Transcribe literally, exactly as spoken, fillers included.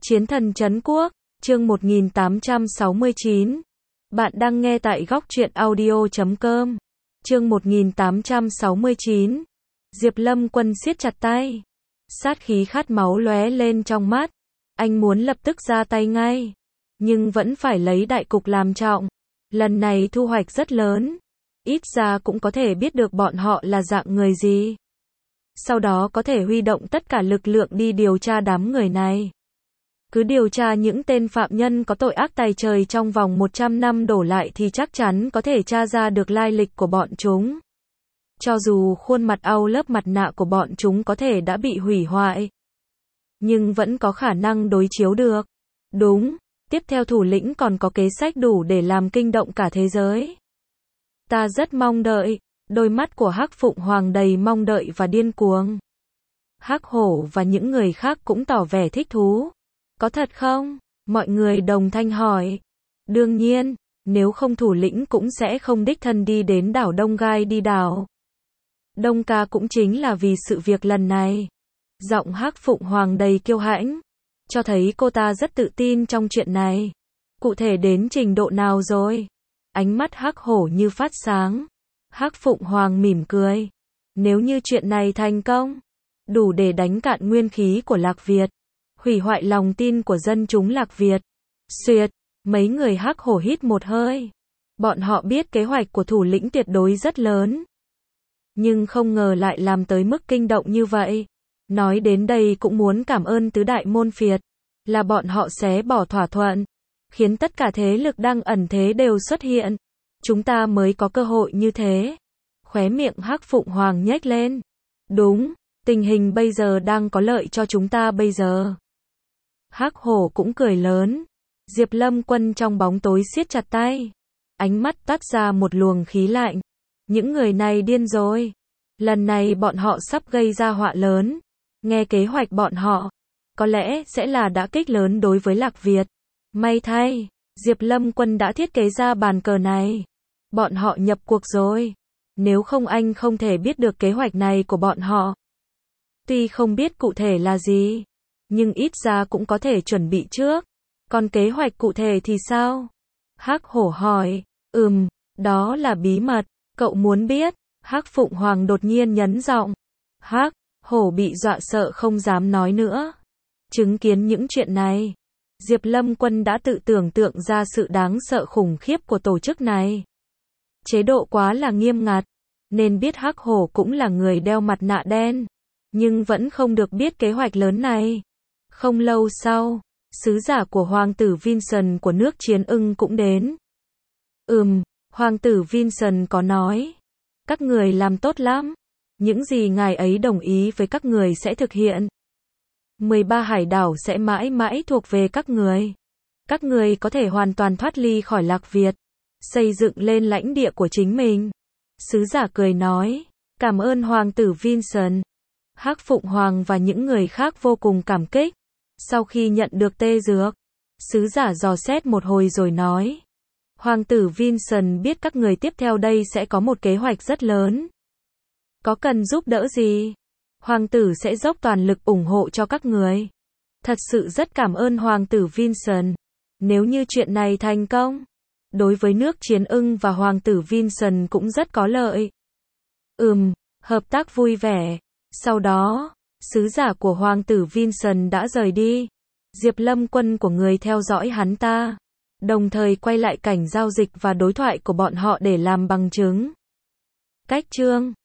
Chiến thần trấn quốc, chương một nghìn tám trăm sáu mươi chín. Bạn đang nghe tại góc truyện audio chấm com. Chương một nghìn tám trăm sáu mươi chín. Diệp Lâm Quân siết chặt tay. Sát khí khát máu lóe lên trong mắt. Anh muốn lập tức ra tay ngay. Nhưng vẫn phải lấy đại cục làm trọng. Lần này thu hoạch rất lớn. Ít ra cũng có thể biết được bọn họ là dạng người gì. Sau đó có thể huy động tất cả lực lượng đi điều tra đám người này. Cứ điều tra những tên phạm nhân có tội ác tày trời trong vòng một trăm năm đổ lại thì chắc chắn có thể tra ra được lai lịch của bọn chúng. Cho dù khuôn mặt au lớp mặt nạ của bọn chúng có thể đã bị hủy hoại, nhưng vẫn có khả năng đối chiếu được. Đúng, tiếp theo thủ lĩnh còn có kế sách đủ để làm kinh động cả thế giới. Ta rất mong đợi. Đôi mắt của Hắc Phụng Hoàng đầy mong đợi và điên cuồng. Hắc Hổ và những người khác cũng tỏ vẻ thích thú. Có thật không? Mọi người đồng thanh hỏi. Đương nhiên, nếu không thủ lĩnh cũng sẽ không đích thân đi đến đảo Đông Gai đi đảo Đông Ca cũng chính là vì sự việc lần này. Giọng Hắc Phụng Hoàng đầy kiêu hãnh, cho thấy cô ta rất tự tin trong chuyện này. Cụ thể đến trình độ nào rồi? Ánh mắt Hắc Hổ như phát sáng. Hắc Phụng Hoàng mỉm cười. Nếu như chuyện này thành công, đủ để đánh cạn nguyên khí của Lạc Việt, hủy hoại lòng tin của dân chúng Lạc Việt. Xuyệt, mấy người Hắc Hổ hít một hơi. Bọn họ biết kế hoạch của thủ lĩnh tuyệt đối rất lớn, nhưng không ngờ lại làm tới mức kinh động như vậy. Nói đến đây cũng muốn cảm ơn tứ đại môn phiệt, là bọn họ xé bỏ thỏa thuận, khiến tất cả thế lực đang ẩn thế đều xuất hiện. Chúng ta mới có cơ hội như thế. Khóe miệng Hắc Phụng Hoàng nhếch lên. Đúng, tình hình bây giờ đang có lợi cho chúng ta bây giờ. Hắc Hổ cũng cười lớn. Diệp Lâm Quân trong bóng tối siết chặt tay. Ánh mắt toát ra một luồng khí lạnh. Những người này điên rồi. Lần này bọn họ sắp gây ra họa lớn. Nghe kế hoạch bọn họ, có lẽ sẽ là đả kích lớn đối với Lạc Việt. May thay, Diệp Lâm Quân đã thiết kế ra bàn cờ này. Bọn họ nhập cuộc rồi. Nếu không anh không thể biết được kế hoạch này của bọn họ. Tuy không biết cụ thể là gì, nhưng ít ra cũng có thể chuẩn bị trước. Còn kế hoạch cụ thể thì sao? Hắc Hổ hỏi. Ừm, đó là bí mật. Cậu muốn biết? Hắc Phụng Hoàng đột nhiên nhấn giọng. Hắc Hổ bị dọa sợ không dám nói nữa. Chứng kiến những chuyện này, Diệp Lâm Quân đã tự tưởng tượng ra sự đáng sợ khủng khiếp của tổ chức này. Chế độ quá là nghiêm ngặt, nên biết Hắc Hổ cũng là người đeo mặt nạ đen, nhưng vẫn không được biết kế hoạch lớn này. Không lâu sau, sứ giả của Hoàng tử Vincent của nước Chiến Ưng cũng đến. Ừm, Hoàng tử Vincent có nói, các người làm tốt lắm. Những gì ngài ấy đồng ý với các người sẽ thực hiện. mười ba hải đảo sẽ mãi mãi thuộc về các người. Các người có thể hoàn toàn thoát ly khỏi Lạc Việt, xây dựng lên lãnh địa của chính mình. Sứ giả cười nói, cảm ơn Hoàng tử Vincent. Hắc Phụng Hoàng và những người khác vô cùng cảm kích. Sau khi nhận được tê dược, sứ giả dò xét một hồi rồi nói, Hoàng tử Vincent biết các người tiếp theo đây sẽ có một kế hoạch rất lớn. Có cần giúp đỡ gì? Hoàng tử sẽ dốc toàn lực ủng hộ cho các người. Thật sự rất cảm ơn Hoàng tử Vincent. Nếu như chuyện này thành công, đối với nước Chiến Ưng và Hoàng tử Vincent cũng rất có lợi. Ừm, hợp tác vui vẻ. Sau đó, sứ giả của Hoàng tử Vincent đã rời đi. Diệp Lâm Quân của người theo dõi hắn ta, đồng thời quay lại cảnh giao dịch và đối thoại của bọn họ để làm bằng chứng. Cách chương